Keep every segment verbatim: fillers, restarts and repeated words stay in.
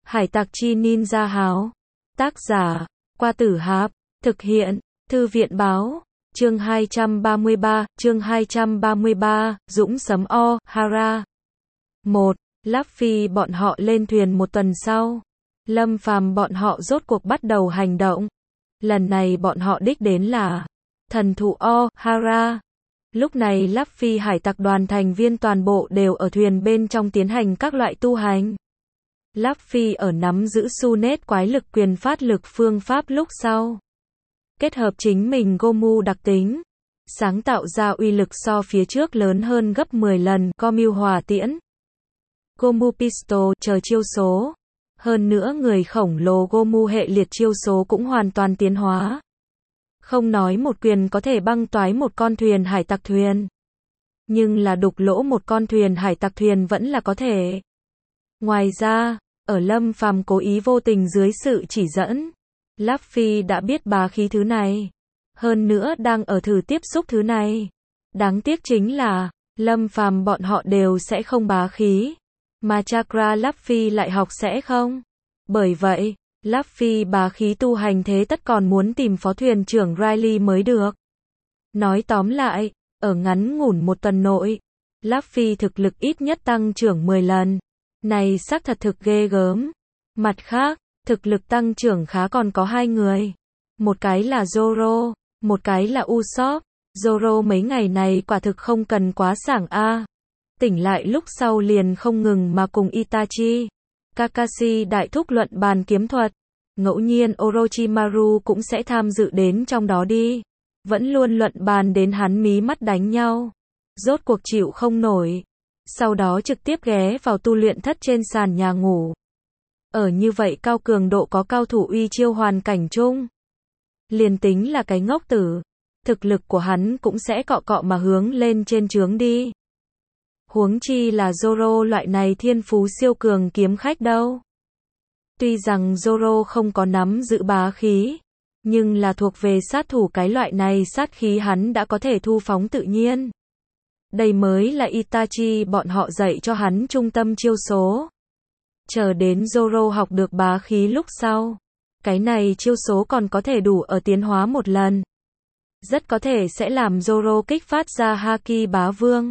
Hải tặc chi ninja háo. Tác giả, Qua Tử Hạp. Thực hiện, Thư viện báo. Chương hai trăm ba mươi ba, chương hai trăm ba mươi ba, Dũng sấm o, Hara. một. Luffy bọn họ lên thuyền một tuần sau. Lâm Phàm bọn họ rốt cuộc bắt đầu hành động. Lần này bọn họ đích đến là thần thụ o, Hara. Lúc này Luffy hải tặc đoàn thành viên toàn bộ đều ở thuyền bên trong tiến hành các loại tu hành. Luffy ở nắm giữ su nết quái lực quyền phát lực phương pháp lúc sau. Kết hợp chính mình Gomu đặc tính. Sáng tạo ra uy lực so phía trước lớn hơn gấp mười lần, Gomu hỏa tiễn. Gomu pistol, chờ chiêu số. Hơn nữa người khổng lồ Gomu hệ liệt chiêu số cũng hoàn toàn tiến hóa. Không nói một quyền có thể băng toái một con thuyền hải tặc thuyền. Nhưng là đục lỗ một con thuyền hải tặc thuyền vẫn là có thể. Ngoài ra, ở Lâm Phàm cố ý vô tình dưới sự chỉ dẫn, Luffy đã biết bá khí thứ này. Hơn nữa đang ở thử tiếp xúc thứ này. Đáng tiếc chính là, Lâm Phàm bọn họ đều sẽ không bá khí. Mà Chakra Luffy lại học sẽ không. Bởi vậy, Luffy bá khí tu hành thế tất còn muốn tìm phó thuyền trưởng Riley mới được. Nói tóm lại, ở ngắn ngủn một tuần nội, Luffy thực lực ít nhất tăng trưởng mười lần. Này xác thật thực ghê gớm. Mặt khác, thực lực tăng trưởng khá còn có hai người. Một cái là Zoro, một cái là Usopp. Zoro mấy ngày này quả thực không cần quá sảng a. Tỉnh lại lúc sau liền không ngừng mà cùng Itachi, Kakashi đại thúc luận bàn kiếm thuật. Ngẫu nhiên Orochimaru cũng sẽ tham dự đến trong đó đi. Vẫn luôn luận bàn đến hắn mí mắt đánh nhau. Rốt cuộc chịu không nổi. Sau đó trực tiếp ghé vào tu luyện thất trên sàn nhà ngủ. Ở như vậy cao cường độ có cao thủ uy chiêu hoàn cảnh chung. Liền tính là cái ngốc tử. Thực lực của hắn cũng sẽ cọ cọ mà hướng lên trên trướng đi. Huống chi là Zoro loại này thiên phú siêu cường kiếm khách đâu. Tuy rằng Zoro không có nắm giữ bá khí, nhưng là thuộc về sát thủ cái loại này sát khí hắn đã có thể thu phóng tự nhiên. Đây mới là Itachi bọn họ dạy cho hắn trung tâm chiêu số. Chờ đến Zoro học được bá khí lúc sau, cái này chiêu số còn có thể đủ ở tiến hóa một lần. Rất có thể sẽ làm Zoro kích phát ra Haki bá vương.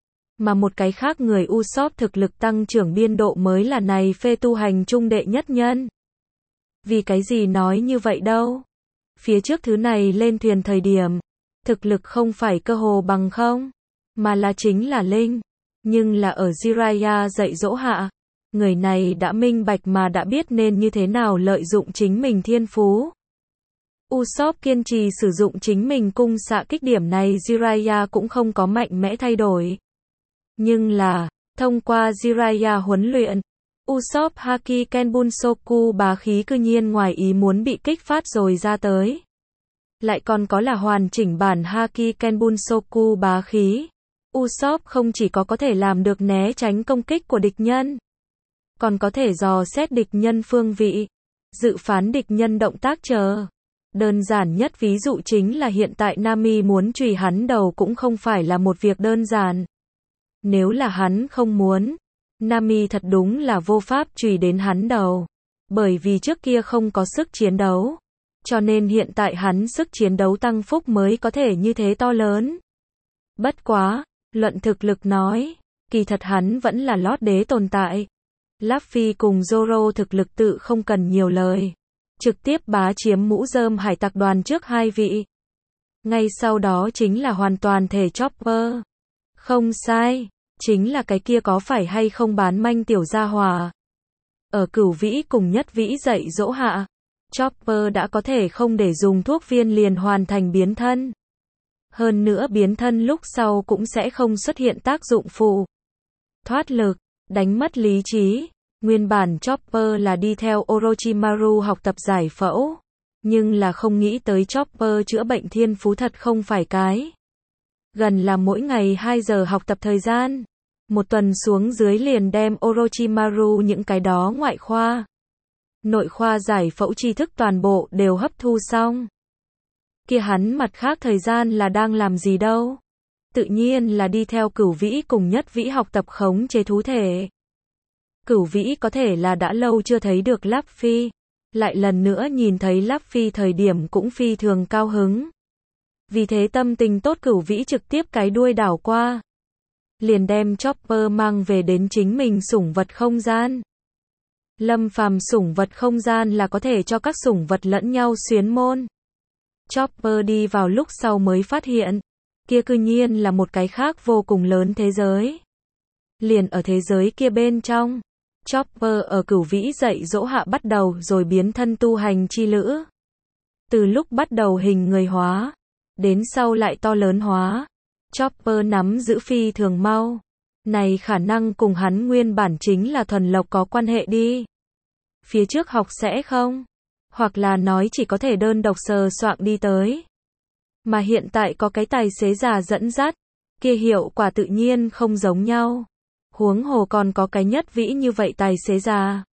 Mà một cái khác người Usopp thực lực tăng trưởng biên độ mới là này phê tu hành trung đệ nhất nhân. Vì cái gì nói như vậy đâu? Phía trước thứ này lên thuyền thời điểm, thực lực không phải cơ hồ bằng không, mà là chính là linh. Nhưng là ở Jiraiya dạy dỗ hạ, người này đã minh bạch mà đã biết nên như thế nào lợi dụng chính mình thiên phú. Usopp kiên trì sử dụng chính mình cung xạ kích điểm này Jiraiya cũng không có mạnh mẽ thay đổi. Nhưng là, thông qua Jiraiya huấn luyện, Usopp Haki Kenbunsoku bá khí cư nhiên ngoài ý muốn bị kích phát rồi ra tới. Lại còn có là hoàn chỉnh bản Haki Kenbunsoku bá khí. Usopp không chỉ có có thể làm được né tránh công kích của địch nhân, còn có thể dò xét địch nhân phương vị, dự phán địch nhân động tác chờ. Đơn giản nhất ví dụ chính là hiện tại Nami muốn chùy hắn đầu cũng không phải là một việc đơn giản. Nếu là hắn không muốn, Nami thật đúng là vô pháp chùy đến hắn đầu. Bởi vì trước kia không có sức chiến đấu. Cho nên hiện tại hắn sức chiến đấu tăng phúc mới có thể như thế to lớn. Bất quá, luận thực lực nói, kỳ thật hắn vẫn là lót đế tồn tại. Luffy cùng Zoro thực lực tự không cần nhiều lời. Trực tiếp bá chiếm mũ rơm hải tặc đoàn trước hai vị. Ngay sau đó chính là hoàn toàn thể Chopper. Không sai, chính là cái kia có phải hay không bán manh tiểu gia hỏa. Ở Cửu Vĩ cùng Nhất Vĩ dạy dỗ hạ, Chopper đã có thể không để dùng thuốc viên liền hoàn thành biến thân. Hơn nữa biến thân lúc sau cũng sẽ không xuất hiện tác dụng phụ. Thoát lực, đánh mất lý trí. Nguyên bản Chopper là đi theo Orochimaru học tập giải phẫu. Nhưng là không nghĩ tới Chopper chữa bệnh thiên phú thật không phải cái. Gần là mỗi ngày hai giờ học tập thời gian. Một tuần xuống dưới liền đem Orochimaru những cái đó ngoại khoa, nội khoa giải phẫu tri thức toàn bộ đều hấp thu xong. Kia hắn mặt khác thời gian là đang làm gì đâu? Tự nhiên là đi theo Cửu Vĩ cùng Nhất Vĩ học tập khống chế thú thể. Cửu Vĩ có thể là đã lâu chưa thấy được Láp Phi, lại lần nữa nhìn thấy Láp Phi thời điểm cũng phi thường cao hứng. Vì thế tâm tình tốt Cửu Vĩ trực tiếp cái đuôi đảo qua, liền đem Chopper mang về đến chính mình sủng vật không gian. Lâm Phàm sủng vật không gian là có thể cho các sủng vật lẫn nhau xuyến môn. Chopper đi vào lúc sau mới phát hiện, kia cư nhiên là một cái khác vô cùng lớn thế giới. Liền ở thế giới kia bên trong, Chopper ở Cửu Vĩ dạy dỗ hạ bắt đầu rồi biến thân tu hành chi lữ. Từ lúc bắt đầu hình người hóa, đến sau lại to lớn hóa, Chopper nắm giữ phi thường mau. Này khả năng cùng hắn nguyên bản chính là thuần lộc có quan hệ đi. Phía trước học sẽ không, hoặc là nói chỉ có thể đơn độc sờ soạng đi tới. Mà hiện tại có cái tài xế già dẫn dắt, kia hiệu quả tự nhiên không giống nhau. Huống hồ còn có cái nhất vĩ như vậy tài xế già.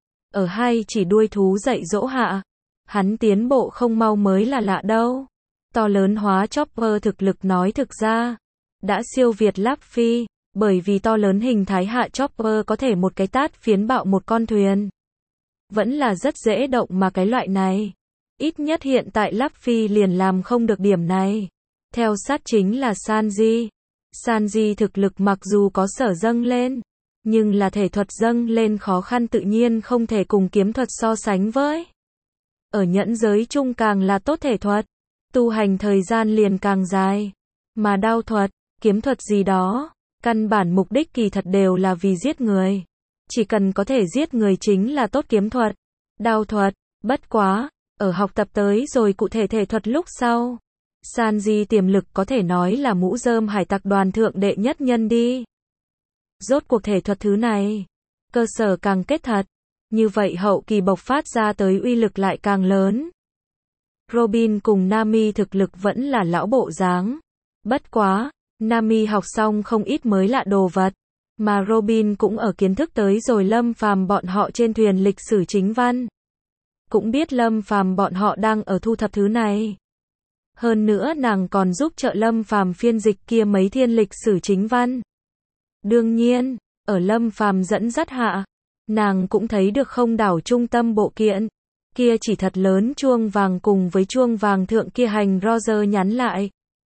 Ở hai chỉ đuôi thú dạy dỗ hạ, hắn tiến bộ không mau mới là lạ đâu. To lớn hóa Chopper thực lực nói thực ra đã siêu việt Láp Phi, bởi vì to lớn hình thái hạ Chopper có thể một cái tát phiến bạo một con thuyền. Vẫn là rất dễ động mà cái loại này. Ít nhất hiện tại Láp Phi liền làm không được điểm này. Theo sát chính là Sanji. Sanji thực lực mặc dù có sở dâng lên, nhưng là thể thuật dâng lên khó khăn tự nhiên không thể cùng kiếm thuật so sánh với. Ở nhẫn giới chung càng là tốt thể thuật, tu hành thời gian liền càng dài. Mà đao thuật, kiếm thuật gì đó, căn bản mục đích kỳ thật đều là vì giết người. Chỉ cần có thể giết người chính là tốt kiếm thuật, đao thuật. Bất quá, ở học tập tới rồi cụ thể thể thuật lúc sau, Sanji tiềm lực có thể nói là mũ rơm hải tặc đoàn thượng đệ nhất nhân đi. Rốt cuộc thể thuật thứ này, cơ sở càng kết thật, như vậy hậu kỳ bộc phát ra tới uy lực lại càng lớn. Robin cùng Nami thực lực vẫn là lão bộ dáng. Bất quá, Nami học xong không ít mới lạ đồ vật, mà Robin cũng ở kiến thức tới rồi Lâm Phàm bọn họ trên thuyền lịch sử chính văn. Cũng biết Lâm Phàm bọn họ đang ở thu thập thứ này. Hơn nữa nàng còn giúp trợ Lâm Phàm phiên dịch kia mấy thiên lịch sử chính văn. Đương nhiên, ở Lâm Phàm dẫn dắt hạ, nàng cũng thấy được không đảo trung tâm bộ kiện. Kia chỉ thật lớn chuông vàng cùng với chuông vàng thượng kia hành Roger nhắn lại.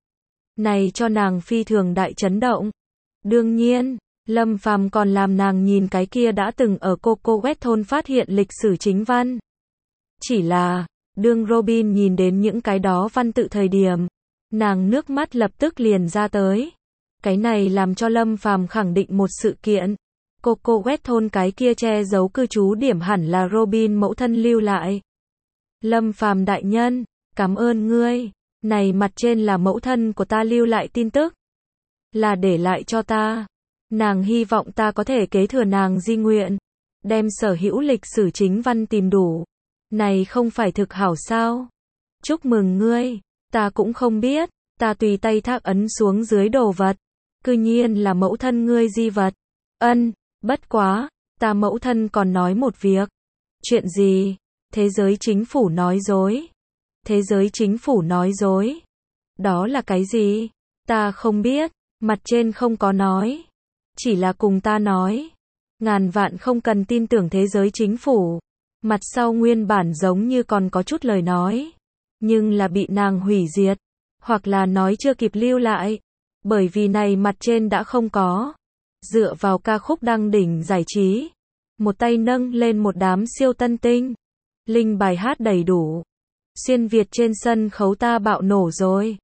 Này cho nàng phi thường đại chấn động. Đương nhiên, Lâm Phàm còn làm nàng nhìn cái kia đã từng ở Coco Quét thôn phát hiện lịch sử chính văn. Chỉ là, đương Robin nhìn đến những cái đó văn tự thời điểm, nàng nước mắt lập tức liền ra tới. Cái này làm cho Lâm Phàm khẳng định một sự kiện. Coco Quét thôn cái kia che giấu cư trú điểm hẳn là Robin mẫu thân lưu lại. Lâm Phàm đại nhân, cảm ơn ngươi. Này mặt trên là mẫu thân của ta lưu lại tin tức. Là để lại cho ta. Nàng hy vọng ta có thể kế thừa nàng di nguyện. Đem sở hữu lịch sử chính văn tìm đủ. Này không phải thực hảo sao? Chúc mừng ngươi. Ta cũng không biết. Ta tùy tay thác ấn xuống dưới đồ vật. Cư nhiên là mẫu thân ngươi di vật. Ân, bất quá. Ta mẫu thân còn nói một việc. Chuyện gì? Thế giới chính phủ nói dối. Thế giới chính phủ nói dối. Đó là cái gì? Ta không biết. Mặt trên không có nói. Chỉ là cùng ta nói. Ngàn vạn không cần tin tưởng thế giới chính phủ. Mặt sau nguyên bản giống như còn có chút lời nói. Nhưng là bị nàng hủy diệt. Hoặc là nói chưa kịp lưu lại. Bởi vì này mặt trên đã không có. Dựa vào ca khúc đăng đỉnh giải trí. Một tay nâng lên một đám siêu tân tinh. Linh bài hát đầy đủ. Xuyên Việt trên sân khấu ta bạo nổ rồi.